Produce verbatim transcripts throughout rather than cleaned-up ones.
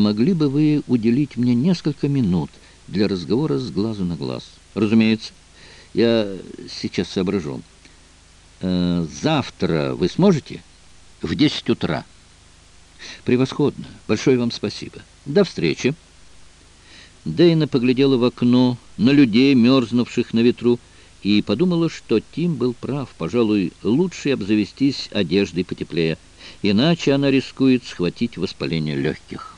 могли бы вы уделить мне несколько минут для разговора с глазу на глаз? Разумеется. Я сейчас соображу. Э, завтра вы сможете? В десять утра. Превосходно. Большое вам спасибо. До встречи. Дейна поглядела в окно на людей, мерзнувших на ветру, и подумала, что Тим был прав. Пожалуй, лучше обзавестись одеждой потеплее, иначе она рискует схватить воспаление легких.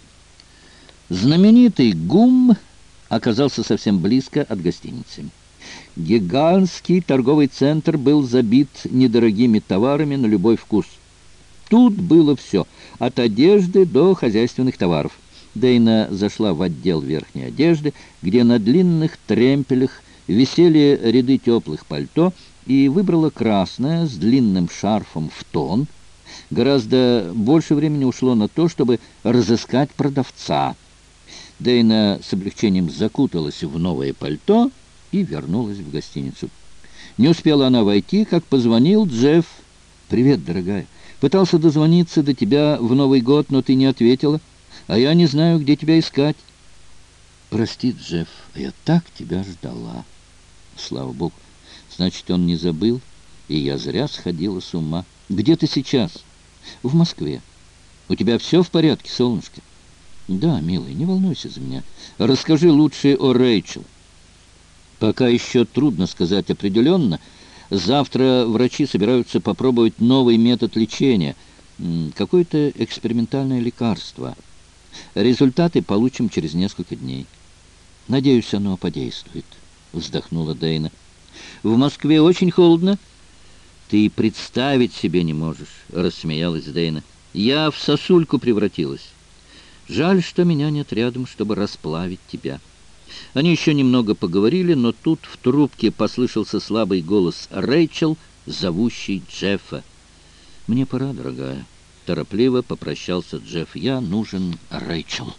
Знаменитый ГУМ оказался совсем близко от гостиницы. Гигантский торговый центр был забит недорогими товарами на любой вкус. Тут было все, от одежды до хозяйственных товаров. Дейна зашла в отдел верхней одежды, где на длинных тремпелях висели ряды теплых пальто, и выбрала красное с длинным шарфом в тон. Гораздо больше времени ушло на то, чтобы разыскать продавца. Дейна с облегчением закуталась в новое пальто и вернулась в гостиницу. Не успела она войти, как позвонил Джефф. «Привет, дорогая. Пытался дозвониться до тебя в Новый год, но ты не ответила, а я не знаю, где тебя искать». «Прости, Джефф, я так тебя ждала». «Слава Богу. Значит, он не забыл, и я зря сходила с ума. Где ты сейчас?» «В Москве. У тебя все в порядке, солнышко?» «Да, милый, не волнуйся за меня. Расскажи лучше о Рэйчел». «Пока еще трудно сказать определенно. Завтра врачи собираются попробовать новый метод лечения, какое-то экспериментальное лекарство. Результаты получим через несколько дней. Надеюсь, оно подействует», — вздохнула Дейна. «В Москве очень холодно». «Ты представить себе не можешь», — рассмеялась Дейна. «Я в сосульку превратилась. Жаль, что меня нет рядом, чтобы расплавить тебя». Они еще немного поговорили, но тут в трубке послышался слабый голос Рэйчел, зовущий Джеффа. «Мне пора, дорогая». Торопливо попрощался Джефф. «Я нужен Рэйчел».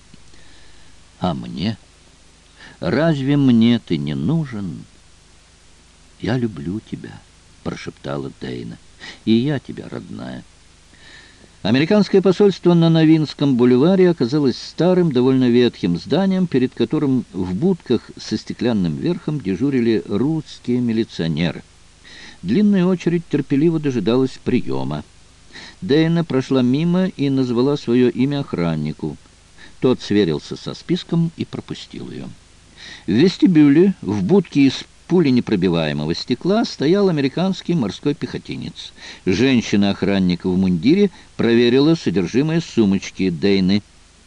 «А мне? Разве мне ты не нужен?» «Я люблю тебя», — прошептала Дейна. «И я тебя, родная». Американское посольство на Новинском бульваре оказалось старым, довольно ветхим зданием, перед которым в будках со стеклянным верхом дежурили русские милиционеры. Длинная очередь терпеливо дожидалась приема. Дейна прошла мимо и назвала свое имя охраннику. Тот сверился со списком и пропустил ее. В вестибюле, в будке из пуленепробиваемого стекла, стоял американский морской пехотинец. Женщина-охранник в мундире проверила содержимое сумочки Дейны.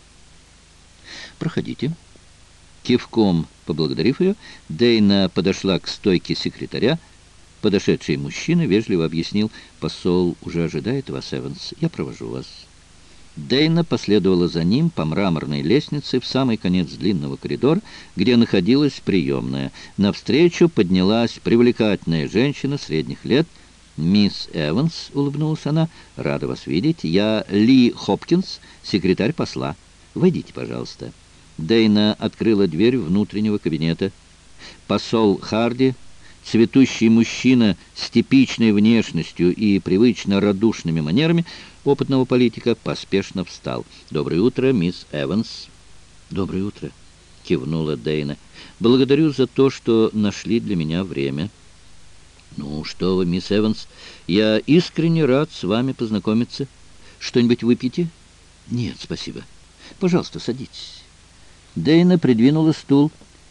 «Проходите». Кивком поблагодарив ее, Дейна подошла к стойке секретаря. Подошедший мужчина вежливо объяснил: «Посол уже ожидает вас, Эванс. Я провожу вас». Дейна последовала за ним по мраморной лестнице в самый конец длинного коридора, где находилась приемная. Навстречу поднялась привлекательная женщина средних лет. «Мисс Эванс», — улыбнулась она, — «рада вас видеть. Я Ли Хопкинс, секретарь посла. Войдите, пожалуйста». Дейна открыла дверь внутреннего кабинета. Посол Харди, цветущий мужчина с типичной внешностью и привычно радушными манерами опытного политика, поспешно встал. «Доброе утро, мисс Эванс». «Доброе утро», — кивнула Дейна. «Благодарю за то, что нашли для меня время». «Ну, что вы, мисс Эванс, я искренне рад с вами познакомиться. Что-нибудь выпьете?» «Нет, спасибо. Пожалуйста, садитесь». Дейна придвинула стул.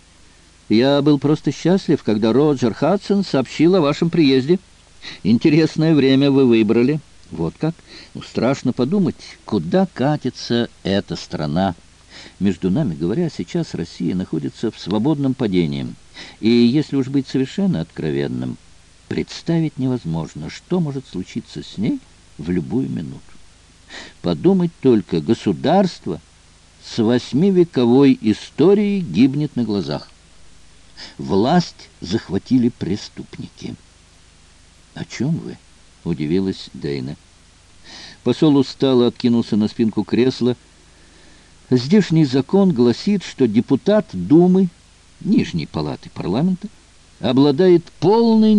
«Я был просто счастлив, когда Роджер Хадсон сообщил о вашем приезде. Интересное время вы выбрали». «Вот как? Ну, страшно подумать, куда катится эта страна. Между нами говоря, сейчас Россия находится в свободном падении. И если уж быть совершенно откровенным, представить невозможно, что может случиться с ней в любую минуту. Подумать только, государство с восьмивековой историей гибнет на глазах. Власть захватили преступники». «О чем вы?» — удивилась Дейна. Посол устало откинулся на спинку кресла. «Здешний закон гласит, что депутат Думы, Нижней палаты парламента, обладает полной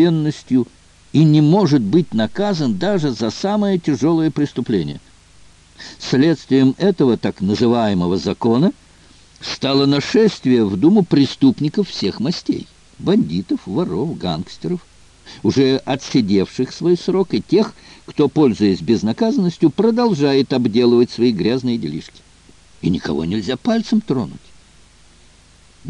неприкосновенностью и не может быть наказан даже за самое тяжелое преступление. Следствием этого так называемого закона стало нашествие в Думу преступников всех мастей: бандитов, воров, гангстеров, уже отсидевших свой срок, и тех, кто, пользуясь безнаказанностью, продолжает обделывать свои грязные делишки. И никого нельзя пальцем тронуть.